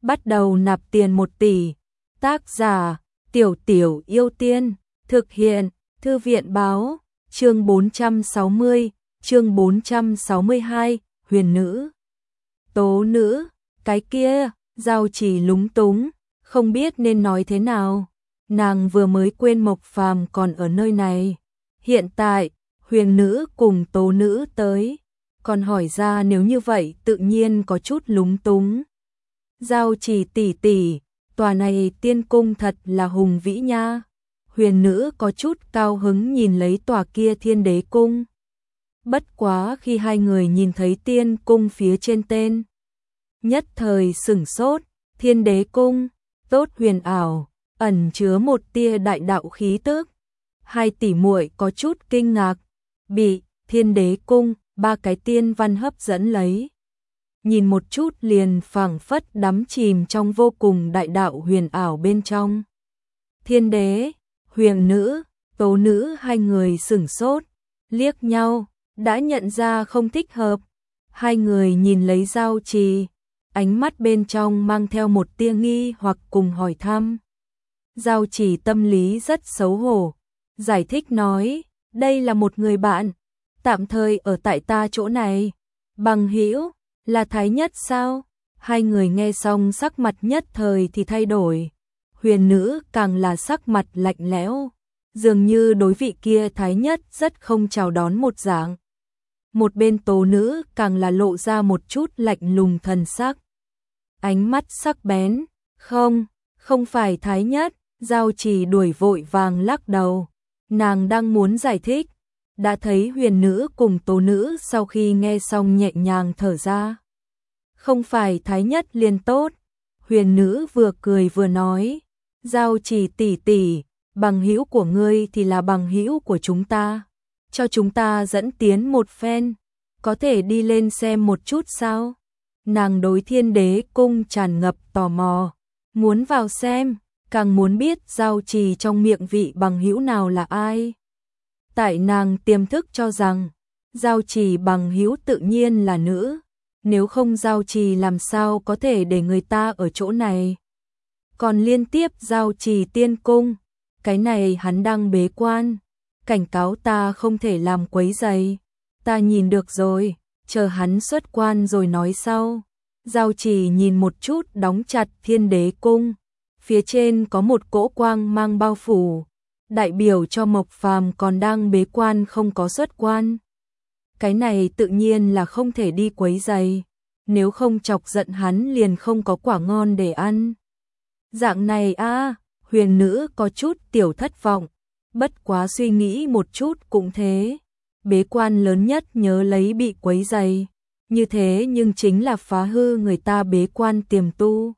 bắt đầu nạp tiền 1 tỷ. Tác giả, Tiểu Tiểu Yêu Tiên, thực hiện, Thư viện báo, chương 460, chương 462, huyền nữ. Tố nữ, cái kia, Giao Chỉ lúng túng, không biết nên nói thế nào. Nàng vừa mới quên Mộc Phàm còn ở nơi này. Hiện tại, huyền nữ cùng tố nữ tới. Còn hỏi ra nếu như vậy tự nhiên có chút lúng túng. Giao Chỉ tỷ tỷ, tòa này tiên cung thật là hùng vĩ nha. Huyền nữ có chút cao hứng nhìn lấy tòa kia Thiên Đế cung. Bất quá khi hai người nhìn thấy tiên cung phía trên tên, nhất thời sửng sốt. Thiên Đế cung, tốt huyền ảo, ẩn chứa một tia đại đạo khí tức. Hai tỷ muội có chút kinh ngạc, bị Thiên Đế cung 3 cái tiên văn hấp dẫn lấy. Nhìn một chút liền phảng phất đắm chìm trong vô cùng đại đạo huyền ảo bên trong. Thiên đế, huyền nữ, tố nữ hai người sửng sốt, liếc nhau, đã nhận ra không thích hợp. Hai người nhìn lấy Giao Trì, ánh mắt bên trong mang theo một tia nghi hoặc cùng hỏi thăm. Giao Chỉ tâm lý rất xấu hổ, giải thích nói, đây là một người bạn, tạm thời ở tại ta chỗ này. Bằng hữu, là Thái Nhất sao? Hai người nghe xong sắc mặt nhất thời thì thay đổi. Huyền nữ càng là sắc mặt lạnh lẽo, dường như đối vị kia Thái Nhất rất không chào đón một dạng. Một bên tố nữ càng là lộ ra một chút lạnh lùng thần sắc. Ánh mắt sắc bén, không phải Thái Nhất. Giao Chỉ đuổi vội vàng lắc đầu. Nàng đang muốn giải thích, đã thấy huyền nữ cùng tố nữ sau khi nghe xong nhẹ nhàng thở ra. Không phải Thái Nhất liền tốt. Huyền nữ vừa cười vừa nói, Giao Chỉ tỷ tỷ, bằng hữu của ngươi thì là bằng hữu của chúng ta. Cho chúng ta dẫn tiến một phen, có thể đi lên xem một chút sao? Nàng đối Thiên Đế cung tràn ngập tò mò, muốn vào xem, càng muốn biết Giao Trì trong miệng vị bằng hữu nào là ai. Tại nàng tiềm thức cho rằng, Giao Trì bằng hữu tự nhiên là nữ, nếu không Giao Trì làm sao có thể để người ta ở chỗ này. Còn liên tiếp Giao Trì tiên cung, cái này hắn đang bế quan, cảnh cáo ta không thể làm quấy rầy. Ta nhìn được rồi, chờ hắn xuất quan rồi nói sau. Giao Trì nhìn một chút đóng chặt Thiên Đế cung, phía trên có một cỗ quang mang bao phủ, đại biểu cho Mộc Phàm còn đang bế quan không có xuất quan. Cái này tự nhiên là không thể đi quấy rầy, nếu không chọc giận hắn liền không có quả ngon để ăn. Dạng này a, huyền nữ có chút tiểu thất vọng, bất quá suy nghĩ một chút cũng thế. Bế quan lớn nhất nhớ lấy bị quấy rầy, như thế nhưng chính là phá hư người ta bế quan tiềm tu,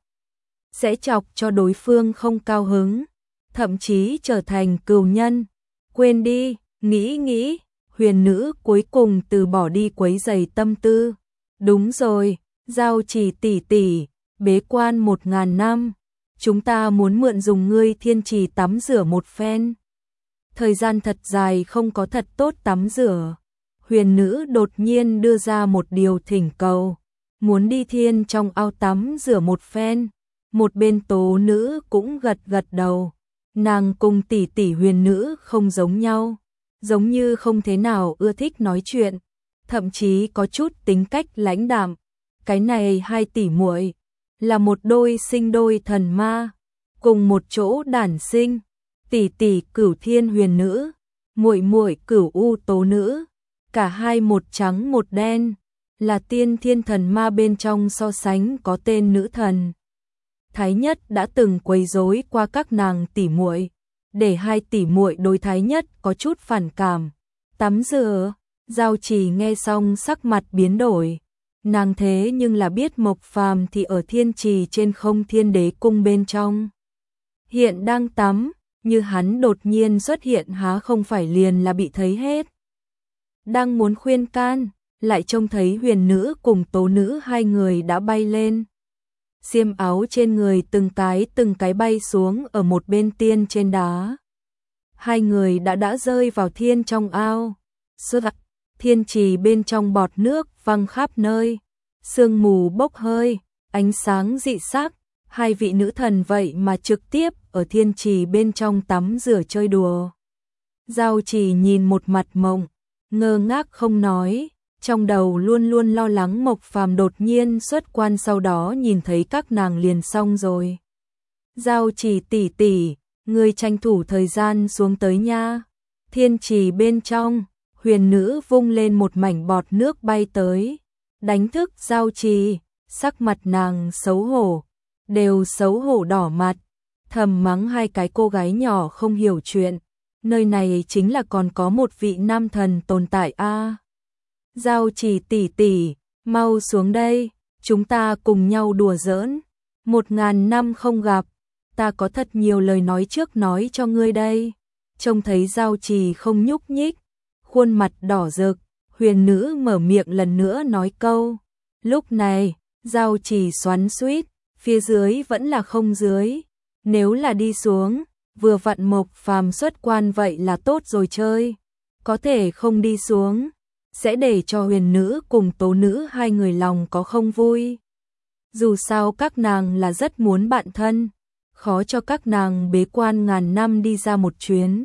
sẽ chọc cho đối phương không cao hứng, thậm chí trở thành cừu nhân. Quên đi, nghĩ, huyền nữ cuối cùng từ bỏ đi quấy rầy tâm tư. Đúng rồi, Giao Chỉ tỷ tỷ, bế quan 1000 năm, chúng ta muốn mượn dùng ngươi thiên trì tắm rửa một phen. Thời gian thật dài không có thật tốt tắm rửa. Huyền nữ đột nhiên đưa ra một điều thỉnh cầu, muốn đi thiên trong ao tắm rửa một phen. Một bên tố nữ cũng gật đầu. Nàng cùng tỷ tỷ huyền nữ không giống nhau, giống như không thế nào ưa thích nói chuyện, thậm chí có chút tính cách lãnh đạm. Cái này hai tỷ muội là một đôi sinh đôi thần ma, cùng một chỗ đản sinh. Tỷ tỷ Cửu Thiên huyền nữ, muội muội Cửu U tố nữ, cả hai một trắng một đen, là tiên thiên thần ma bên trong so sánh có tên nữ thần. Thái Nhất đã từng quấy rối qua các nàng tỷ muội, để hai tỷ muội đối Thái Nhất có chút phản cảm. Tắm rửa, Giao Chỉ nghe xong sắc mặt biến đổi. Nàng thế nhưng là biết Mộc Phàm thì ở thiên trì trên không Thiên Đế cung bên trong. Hiện đang tắm, như hắn đột nhiên xuất hiện há không phải liền là bị thấy hết. Đang muốn khuyên can, lại trông thấy huyền nữ cùng tố nữ hai người đã bay lên. Xiêm áo trên người từng cái bay xuống ở một bên tiên trên đá. Hai người đã rơi vào thiên trong ao. Thiên trì bên trong bọt nước văng khắp nơi, sương mù bốc hơi, ánh sáng dị sắc, Hai vị nữ thần vậy mà trực tiếp ở thiên trì bên trong tắm rửa chơi đùa. Giao Chỉ nhìn một mặt mộng, ngơ ngác không nói, trong đầu luôn luôn lo lắng Mộc Phàm đột nhiên xuất quan sau đó nhìn thấy các nàng liền xong rồi. Giao Chỉ tỷ tỷ, ngươi tranh thủ thời gian xuống tới nha. Thiên trì bên trong, huyền nữ vung lên một mảnh bọt nước bay tới, đánh thức Giao Chỉ, sắc mặt nàng xấu hổ, đều xấu hổ đỏ mặt, thầm mắng hai cái cô gái nhỏ không hiểu chuyện, nơi này chính là còn có một vị nam thần tồn tại a. Giao Chỉ tỷ tỷ, mau xuống đây, chúng ta cùng nhau đùa giỡn, 1000 năm không gặp, ta có thật nhiều lời nói trước nói cho ngươi đây. Trông thấy Giao Chỉ không nhúc nhích, khuôn mặt đỏ rực, huyền nữ mở miệng lần nữa nói câu. Lúc này, Giao Chỉ xoắn xuýt, phía dưới vẫn là không dưới, nếu là đi xuống, vừa vặn Mộc Phàm xuất quan vậy là tốt rồi chơi, có thể không đi xuống, sẽ để cho huyền nữ cùng tố nữ hai người lòng có không vui. Dù sao các nàng là rất muốn bạn thân, khó cho các nàng bế quan ngàn năm đi ra một chuyến.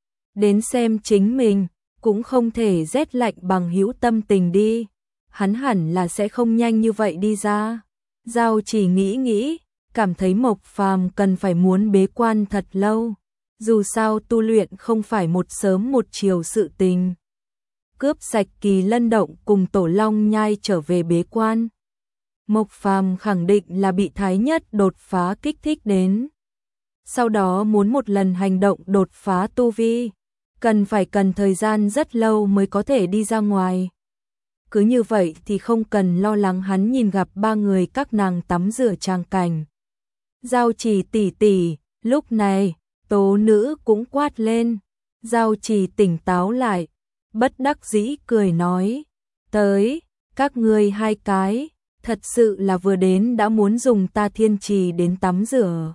Đến xem chính mình, cũng không thể rét lạnh bằng hữu tâm tình đi, hắn hẳn là sẽ không nhanh như vậy đi ra. Giao Chỉ nghĩ, cảm thấy Mộc Phàm cần phải muốn bế quan thật lâu, dù sao tu luyện không phải một sớm một chiều sự tình. Cướp sạch Kỳ Lân Động cùng Tổ Long Nhai trở về bế quan. Mộc Phàm khẳng định là bị Thái Nhất đột phá kích thích đến. Sau đó muốn một lần hành động đột phá tu vi, cần thời gian rất lâu mới có thể đi ra ngoài. Cứ như vậy thì không cần lo lắng hắn nhìn gặp ba người các nàng tắm rửa trang cảnh. Giao Chỉ tỷ tỷ, lúc này, tố nữ cũng quát lên. Giao Chỉ tỉnh táo lại, bất đắc dĩ cười nói, tới, các ngươi hai cái, thật sự là vừa đến đã muốn dùng ta thiên trì đến tắm rửa.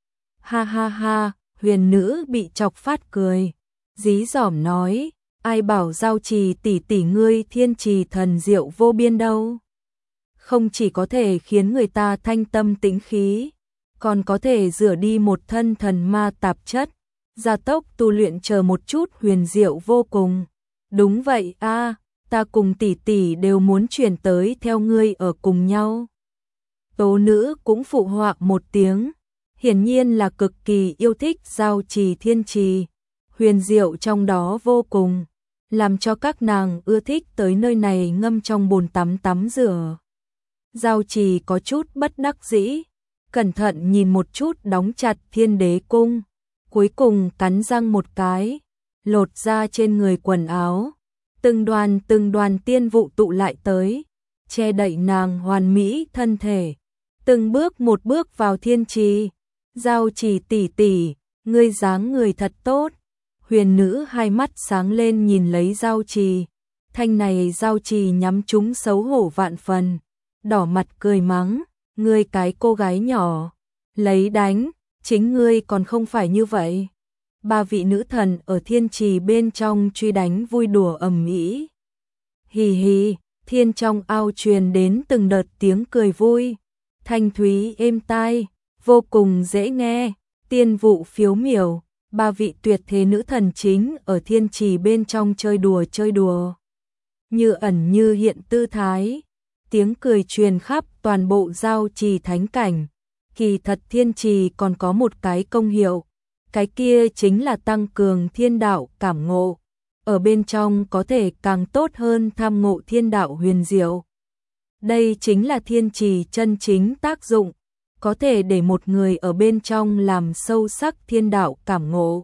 Ha ha ha, huyền nữ bị chọc phát cười, dí dỏm nói, ai bảo Giao Chỉ tỷ tỷ ngươi thiên trì thần diệu vô biên đâu. Không chỉ có thể khiến người ta thanh tâm tĩnh khí, còn có thể rửa đi một thân thần ma tạp chất, gia tốc tu luyện chờ một chút huyền diệu vô cùng. Đúng vậy a, ta cùng tỷ tỷ đều muốn chuyển tới theo ngươi ở cùng nhau. Tố nữ cũng phụ họa một tiếng, hiển nhiên là cực kỳ yêu thích Giao Chỉ thiên trì, huyền diệu trong đó vô cùng, làm cho các nàng ưa thích tới nơi này ngâm trong bồn tắm rửa. Giao Chỉ có chút bất đắc dĩ, cẩn thận nhìn một chút đóng chặt Thiên Đế cung, cuối cùng cắn răng một cái, lột ra trên người quần áo, từng đoàn tiên vụ tụ lại tới, che đậy nàng hoàn mỹ thân thể, từng bước một bước vào thiên trì. Giao Chỉ tỷ tỷ, ngươi dáng người thật tốt. Huyền nữ hai mắt sáng lên nhìn lấy Giao Chỉ, thanh này Giao Chỉ nhắm chúng xấu hổ vạn phần, đỏ mặt cười mắng, ngươi cái cô gái nhỏ, lấy đánh, chính ngươi còn không phải như vậy. Ba vị nữ thần ở thiên trì bên trong truy đánh vui đùa ầm ĩ. Hì hì, thiên trong ao truyền đến từng đợt tiếng cười vui, thanh thúy êm tai, vô cùng dễ nghe, tiên vụ phiếu miểu, ba vị tuyệt thế nữ thần chính ở thiên trì bên trong chơi đùa. Như ẩn như hiện tư thái, tiếng cười truyền khắp toàn bộ Giao Trì thánh cảnh. Kỳ thật thiên trì còn có một cái công hiệu, cái kia chính là tăng cường thiên đạo cảm ngộ, ở bên trong có thể càng tốt hơn tham ngộ thiên đạo huyền diệu. Đây chính là thiên trì chân chính tác dụng, có thể để một người ở bên trong làm sâu sắc thiên đạo cảm ngộ.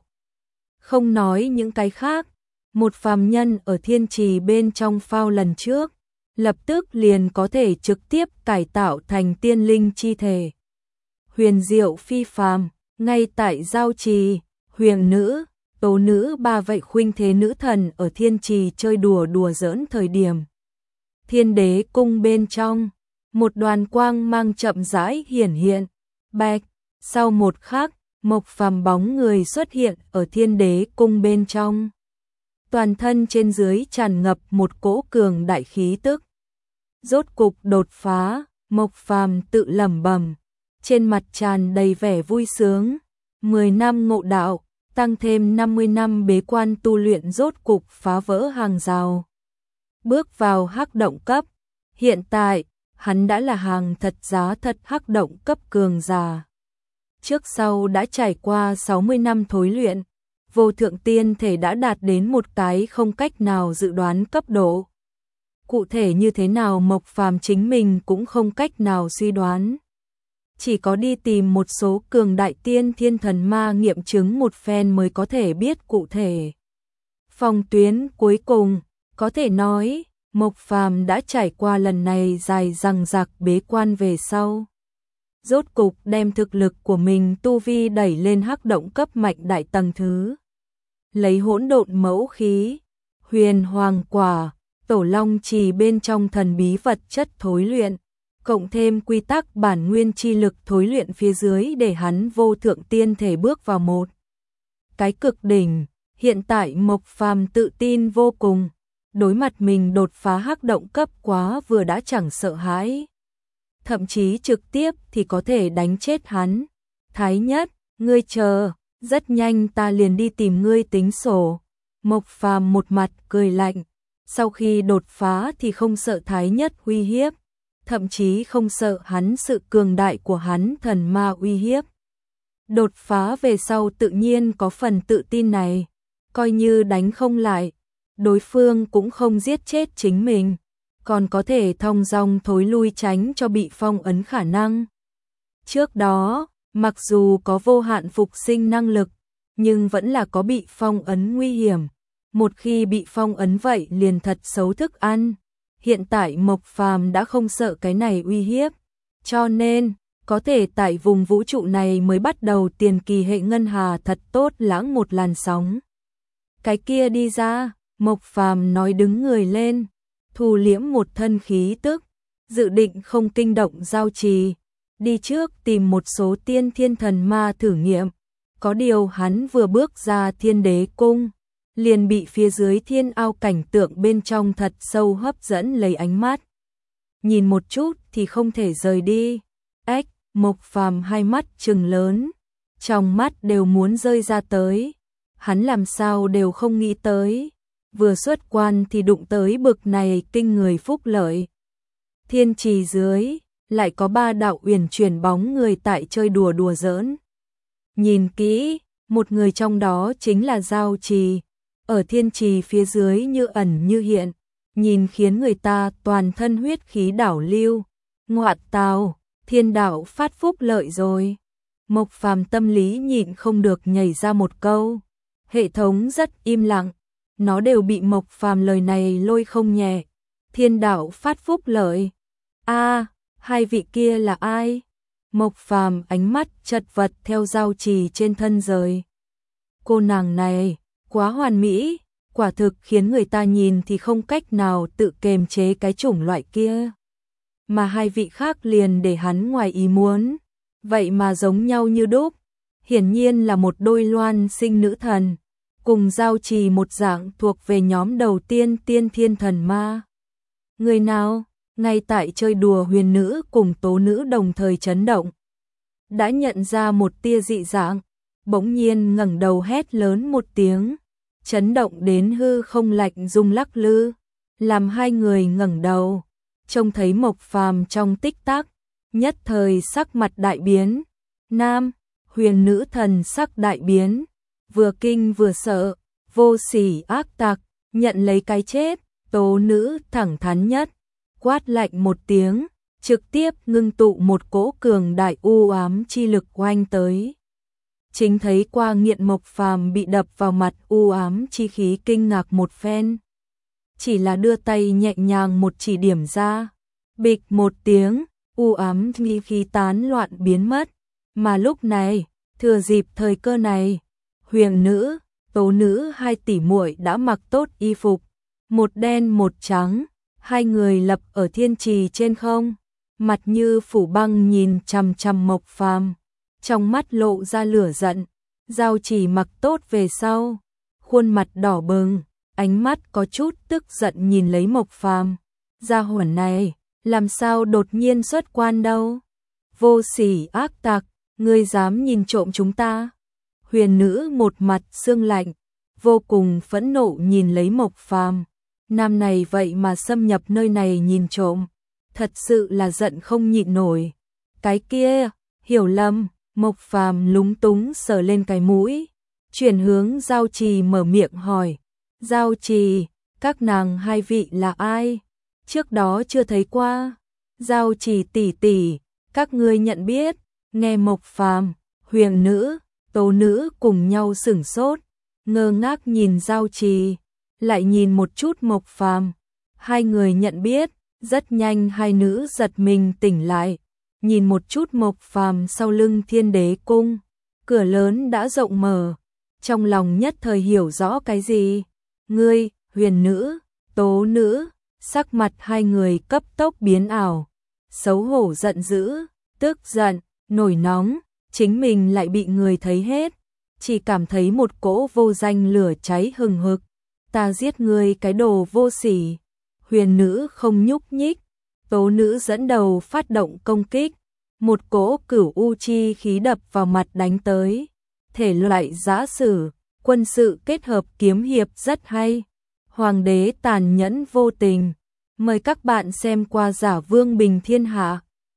Không nói những cái khác, một phàm nhân ở thiên trì bên trong phao lần trước, lập tức liền có thể trực tiếp cải tạo thành tiên linh chi thể. Huyền diệu phi phàm, ngay tại Giao Trì, huyền nữ, tố nữ ba vị khuynh thế nữ thần ở thiên trì chơi đùa giỡn thời điểm. Thiên Đế cung bên trong, một đoàn quang mang chậm rãi hiển hiện, bạch, sau một khắc, Mộc Phàm bóng người xuất hiện ở Thiên Đế cung bên trong. Toàn thân trên dưới tràn ngập một cỗ cường đại khí tức. Rốt cục đột phá, Mộc Phàm tự lẩm bẩm, trên mặt tràn đầy vẻ vui sướng. 10 năm ngộ đạo, tăng thêm 50 năm bế quan tu luyện rốt cục phá vỡ hàng rào. Bước vào hắc động cấp, hiện tại, hắn đã là hàng thật giá thật hắc động cấp cường giả. Trước sau đã trải qua 60 năm thối luyện, vô thượng tiên thể đã đạt đến một cái không cách nào dự đoán cấp độ. Cụ thể như thế nào Mộc Phàm chính mình cũng không cách nào suy đoán. Chỉ có đi tìm một số cường đại tiên thiên thần ma nghiệm chứng một phen mới có thể biết cụ thể. Phong tuyến cuối cùng, có thể nói, Mộc Phàm đã trải qua lần này dài dằng dặc bế quan về sau. Rốt cục đem thực lực của mình tu vi đẩy lên hắc động cấp mạnh đại tầng thứ. Lấy hỗn độn mẫu khí, huyền hoàng quả, tổ long trì bên trong thần bí vật chất thối luyện, cộng thêm quy tắc bản nguyên chi lực thối luyện phía dưới để hắn vô thượng tiên thể bước vào một cái cực đỉnh. Hiện tại Mộc Phàm tự tin vô cùng, đối mặt mình đột phá hắc động cấp quá vừa đã chẳng sợ hãi. Thậm chí trực tiếp thì có thể đánh chết hắn. Thái Nhất, ngươi chờ, rất nhanh ta liền đi tìm ngươi tính sổ. Mộc Phàm một mặt cười lạnh, sau khi đột phá thì không sợ Thái Nhất uy hiếp, thậm chí không sợ hắn sự cường đại của hắn thần ma uy hiếp. Đột phá về sau tự nhiên có phần tự tin này, coi như đánh không lại, đối phương cũng không giết chết chính mình, còn có thể thong dong thối lui tránh cho bị phong ấn khả năng. Trước đó, mặc dù có vô hạn phục sinh năng lực, nhưng vẫn là có bị phong ấn nguy hiểm. Một khi bị phong ấn vậy liền thật xấu thức ăn. Hiện tại Mộc Phàm đã không sợ cái này uy hiếp, cho nên có thể tại vùng vũ trụ này mới bắt đầu tiền kỳ hệ ngân hà thật tốt lãng một làn sóng. Cái kia đi ra, Mộc Phàm nói đứng người lên, thu liễm một thân khí tức, dự định không kinh động giao trì, đi trước tìm một số tiên thiên thần ma thử nghiệm. Có điều hắn vừa bước ra Thiên Đế cung, liền bị phía dưới thiên ao cảnh tượng bên trong thật sâu hấp dẫn lấy ánh mắt. Nhìn một chút thì không thể rời đi. Ếch, Mộc Phàm hai mắt trừng lớn, trong mắt đều muốn rơi ra tới. Hắn làm sao đều không nghĩ tới, vừa xuất quan thì đụng tới bực này kinh người phúc lợi. Thiên trì dưới, lại có 3 đạo uyển chuyển bóng người tại chơi đùa đùa giỡn. Nhìn kỹ, một người trong đó chính là Giao Trì, ở thiên trì phía dưới như ẩn như hiện, nhìn khiến người ta toàn thân huyết khí đảo lưu. Ngoạn tào, thiên đạo phát phúc lợi rồi. Mộc Phàm tâm lý nhịn không được nhảy ra một câu. Hệ thống rất im lặng, nó đều bị Mộc Phàm lời này lôi không nhẹ. Thiên đạo phát phúc lợi. A, hai vị kia là ai? Mộc Phàm ánh mắt chật vật theo Giao Trì trên thân rời. Cô nàng này quá hoàn mỹ, quả thực khiến người ta nhìn thì không cách nào tự kiềm chế cái chủng loại kia. Mà hai vị khác liền để hắn ngoài ý muốn, vậy mà giống nhau như đúc, hiển nhiên là một đôi loan sinh nữ thần, cùng Giao Trì một dạng thuộc về nhóm đầu tiên tiên thiên thần ma. Người nào? Ngay tại chơi đùa huyền nữ cùng tố nữ đồng thời chấn động. Đã nhận ra một tia dị dạng, bỗng nhiên ngẩng đầu hét lớn một tiếng, chấn động đến hư không lạnh rung lắc lư, làm hai người ngẩng đầu, trông thấy Mộc Phàm trong tích tắc, nhất thời sắc mặt đại biến. Nam, huyền nữ thần sắc đại biến, vừa kinh vừa sợ, vô sỉ ác tặc, nhận lấy cái chết. Tố nữ thẳng thắn nhất, quát lạnh một tiếng, trực tiếp ngưng tụ một cỗ cường đại u ám chi lực oanh tới. Chính thấy qua nghiện Mộc Phàm bị đập vào mặt u ám chi khí kinh ngạc một phen. Chỉ là đưa tay nhẹ nhàng một chỉ điểm ra, bịch một tiếng, u ám chi khí tán loạn biến mất. Mà lúc này, thừa dịp thời cơ này, huyền nữ, tố nữ hai tỷ muội đã mặc tốt y phục, một đen một trắng, hai người lập ở thiên trì trên không, mặt như phủ băng nhìn chằm chằm Mộc Phàm, trong mắt lộ ra lửa giận. Giao Trì mặc tốt về sau, khuôn mặt đỏ bừng, ánh mắt có chút tức giận nhìn lấy Mộc Phàm. Gia hỏa này, làm sao đột nhiên xuất quan đâu? vô sỉ ác tặc, ngươi dám nhìn trộm chúng ta? Huyền nữ một mặt sương lạnh, vô cùng phẫn nộ nhìn lấy Mộc Phàm. Nam này vậy mà xâm nhập nơi này nhìn trộm, thật sự là giận không nhịn nổi. Cái kia, hiểu lầm, Mộc Phàm lúng túng sờ lên cái mũi, chuyển hướng Giao Trì mở miệng hỏi. Giao Trì, các nàng hai vị là ai? Trước đó chưa thấy qua. Giao Trì tỷ tỷ, các ngươi nhận biết? Nghe Mộc Phàm, Huyền nữ, Tố nữ cùng nhau sửng sốt, ngơ ngác nhìn Giao Trì, lại nhìn một chút Mộc Phàm. Hai người nhận biết, rất nhanh hai nữ giật mình tỉnh lại, nhìn một chút Mộc Phàm sau lưng Thiên Đế cung, cửa lớn đã rộng mở, trong lòng nhất thời hiểu rõ cái gì. Ngươi, Huyền nữ, Tố nữ, sắc mặt hai người cấp tốc biến ảo, xấu hổ giận dữ, tức giận, nổi nóng, chính mình lại bị người thấy hết, chỉ cảm thấy một cỗ vô danh lửa cháy hừng hực. Ta giết ngươi cái đồ vô sỉ. Huyền nữ không nhúc nhích, Tố nữ dẫn đầu phát động công kích, một cỗ cửu u chi khí đập vào mặt đánh tới. Thể loại giã sử, quân sự kết hợp kiếm hiệp rất hay. Hoàng đế tàn nhẫn vô tình. Mời các bạn xem qua Giả Vương Bình Thiên Hạ.